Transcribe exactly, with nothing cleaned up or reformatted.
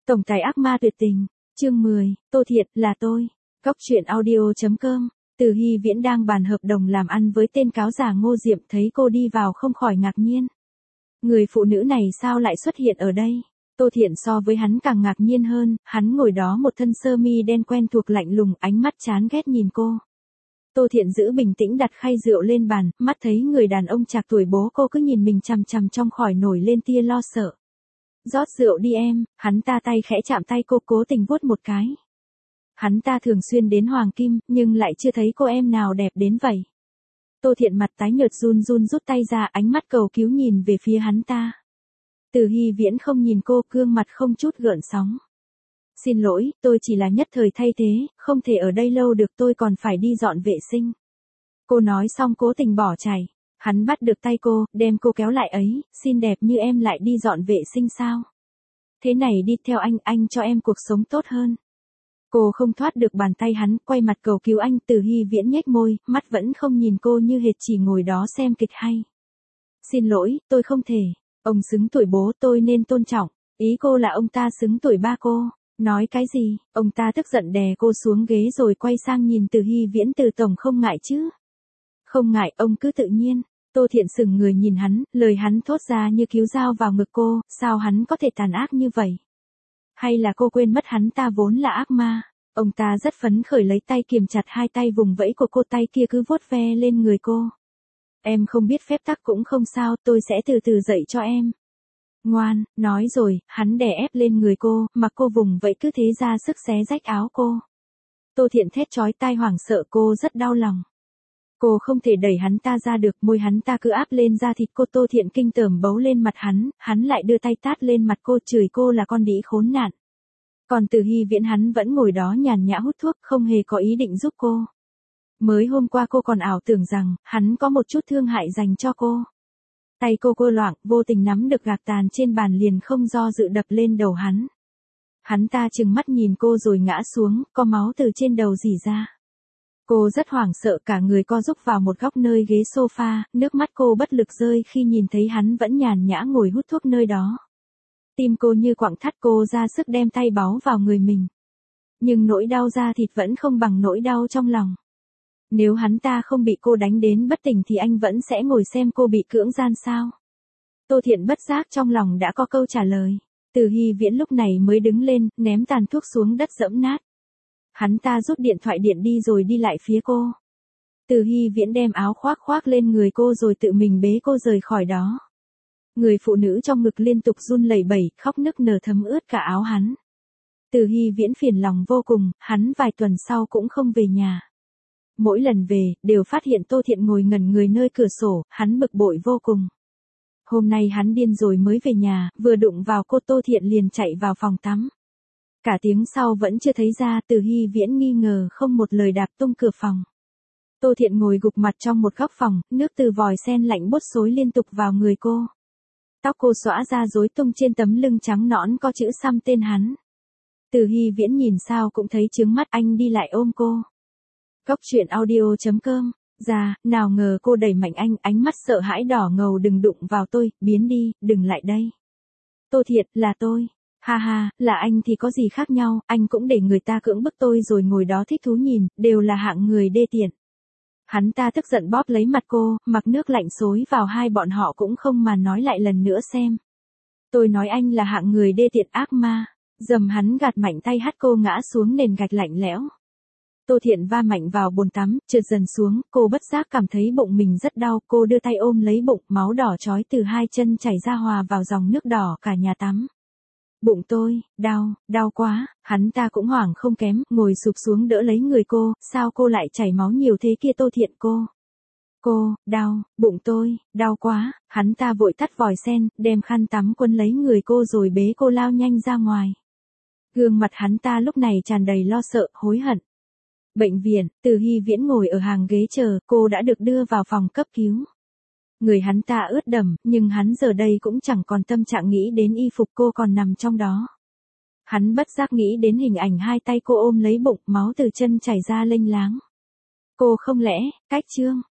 Tổng tài ác ma tuyệt tình, chương mười, Tô Thiện, là tôi. Cóc truyện audio.com, Từ Hy Viễn đang bàn hợp đồng làm ăn với tên cáo già Ngô Diệm, thấy cô đi vào không khỏi ngạc nhiên. Người phụ nữ này sao lại xuất hiện ở đây? Tô Thiện so với hắn càng ngạc nhiên hơn, hắn ngồi đó một thân sơ mi đen quen thuộc lạnh lùng, ánh mắt chán ghét nhìn cô. Tô Thiện giữ bình tĩnh đặt khay rượu lên bàn, mắt thấy người đàn ông trạc tuổi bố cô cứ nhìn mình chằm chằm trong khỏi nổi lên tia lo sợ. Rót rượu đi em, hắn ta tay khẽ chạm tay cô, cố tình vuốt một cái. Hắn ta thường xuyên đến Hoàng Kim, nhưng lại chưa thấy cô em nào đẹp đến vậy. Tô Thiện mặt tái nhợt run run rút tay ra, ánh mắt cầu cứu nhìn về phía hắn ta. Từ Hy Viễn không nhìn cô, gương mặt không chút gợn sóng. Xin lỗi, tôi chỉ là nhất thời thay thế, không thể ở đây lâu được, tôi còn phải đi dọn vệ sinh. Cô nói xong cố tình bỏ chạy. Hắn bắt được tay cô, đem cô kéo lại ấy, xinh đẹp như em lại đi dọn vệ sinh sao? Thế này đi theo anh, anh cho em cuộc sống tốt hơn. Cô không thoát được bàn tay hắn, quay mặt cầu cứu anh. Từ Hy Viễn nhếch môi, mắt vẫn không nhìn cô, như hệt chỉ ngồi đó xem kịch hay. Xin lỗi, tôi không thể. Ông xứng tuổi bố, tôi nên tôn trọng. Ý cô là ông ta xứng tuổi ba cô. Nói cái gì? Ông ta tức giận đè cô xuống ghế rồi quay sang nhìn Từ Hy Viễn. Từ tổng không ngại chứ? Không ngại, ông cứ tự nhiên. Tô Thiện sững người nhìn hắn, lời hắn thốt ra như cứu dao vào ngực cô, sao hắn có thể tàn ác như vậy? Hay là cô quên mất hắn ta vốn là ác ma? Ông ta rất phấn khởi lấy tay kiềm chặt hai tay vùng vẫy của cô, tay kia cứ vuốt ve lên người cô. Em không biết phép tắc cũng không sao, tôi sẽ từ từ dạy cho em. Ngoan, nói rồi, hắn đè ép lên người cô, mặc cô vùng vẫy cứ thế ra sức xé rách áo cô. Tô Thiện thét chói tai hoảng sợ, cô rất đau lòng. Cô không thể đẩy hắn ta ra được, môi hắn ta cứ áp lên da thịt cô. Tô Thiện kinh tởm bấu lên mặt hắn, hắn lại đưa tay tát lên mặt cô, chửi cô là con đĩ khốn nạn. Còn Từ Hy Viễn hắn vẫn ngồi đó nhàn nhã hút thuốc, không hề có ý định giúp cô. Mới hôm qua cô còn ảo tưởng rằng, hắn có một chút thương hại dành cho cô. Tay cô cô loạng, vô tình nắm được gạc tàn trên bàn, liền không do dự đập lên đầu hắn. Hắn ta trừng mắt nhìn cô rồi ngã xuống, có máu từ trên đầu rỉ ra. Cô rất hoảng sợ, cả người co rúm vào một góc nơi ghế sofa, nước mắt cô bất lực rơi khi nhìn thấy hắn vẫn nhàn nhã ngồi hút thuốc nơi đó. Tim cô như quặng thắt, cô ra sức đem tay báu vào người mình. Nhưng nỗi đau da thịt vẫn không bằng nỗi đau trong lòng. Nếu hắn ta không bị cô đánh đến bất tỉnh thì anh vẫn sẽ ngồi xem cô bị cưỡng gian sao? Tô Thiện bất giác trong lòng đã có câu trả lời. Từ Hy Viễn lúc này mới đứng lên, ném tàn thuốc xuống đất dẫm nát. Hắn ta rút điện thoại điện đi rồi đi lại phía cô. Từ Hy Viễn đem áo khoác khoác lên người cô rồi tự mình bế cô rời khỏi đó. Người phụ nữ trong ngực liên tục run lẩy bẩy, khóc nức nở thấm ướt cả áo hắn. Từ Hy Viễn phiền lòng vô cùng, hắn vài tuần sau cũng không về nhà. Mỗi lần về, đều phát hiện Tô Thiện ngồi ngẩn người nơi cửa sổ, hắn bực bội vô cùng. Hôm nay hắn điên rồi mới về nhà, vừa đụng vào cô, Tô Thiện liền chạy vào phòng tắm. Cả tiếng sau vẫn chưa thấy ra. Từ Hy Viễn nghi ngờ không một lời đạp tung cửa phòng. Tô Thiện ngồi gục mặt trong một góc phòng, nước từ vòi sen lạnh bút xối liên tục vào người cô. Tóc cô xõa ra rối tung trên tấm lưng trắng nõn có chữ xăm tên hắn. Từ Hy Viễn nhìn sao cũng thấy chướng mắt, anh đi lại ôm cô. Cóc truyện audio.com, ra, nào ngờ cô đẩy mạnh anh, ánh mắt sợ hãi đỏ ngầu, đừng đụng vào tôi, biến đi, đừng lại đây. Tô Thiện, là tôi. Ha ha, là anh thì có gì khác nhau, anh cũng để người ta cưỡng bức tôi rồi ngồi đó thích thú nhìn, đều là hạng người đê tiện. Hắn ta tức giận bóp lấy mặt cô, mặc nước lạnh xối vào hai bọn họ cũng không mà nói lại lần nữa xem. Tôi nói anh là hạng người đê tiện ác ma. Dầm, hắn gạt mạnh tay hất cô ngã xuống nền gạch lạnh lẽo. Tô Thiện va mạnh vào bồn tắm, trượt dần xuống, cô bất giác cảm thấy bụng mình rất đau, cô đưa tay ôm lấy bụng, máu đỏ chói từ hai chân chảy ra hòa vào dòng nước đỏ cả nhà tắm. Bụng tôi, đau, đau quá. Hắn ta cũng hoảng không kém, ngồi sụp xuống đỡ lấy người cô. Sao cô lại chảy máu nhiều thế kia? Tô Thiện, cô. Cô, đau, bụng tôi, đau quá. Hắn ta vội tắt vòi sen, đem khăn tắm quấn lấy người cô rồi bế cô lao nhanh ra ngoài. Gương mặt hắn ta lúc này tràn đầy lo sợ, hối hận. Bệnh viện, Từ Hy Viễn ngồi ở hàng ghế chờ, cô đã được đưa vào phòng cấp cứu. Người hắn ta ướt đẫm, nhưng hắn giờ đây cũng chẳng còn tâm trạng nghĩ đến y phục cô còn nằm trong đó. Hắn bất giác nghĩ đến hình ảnh hai tay cô ôm lấy bụng, máu từ chân chảy ra lênh láng. Cô không lẽ, cách chương.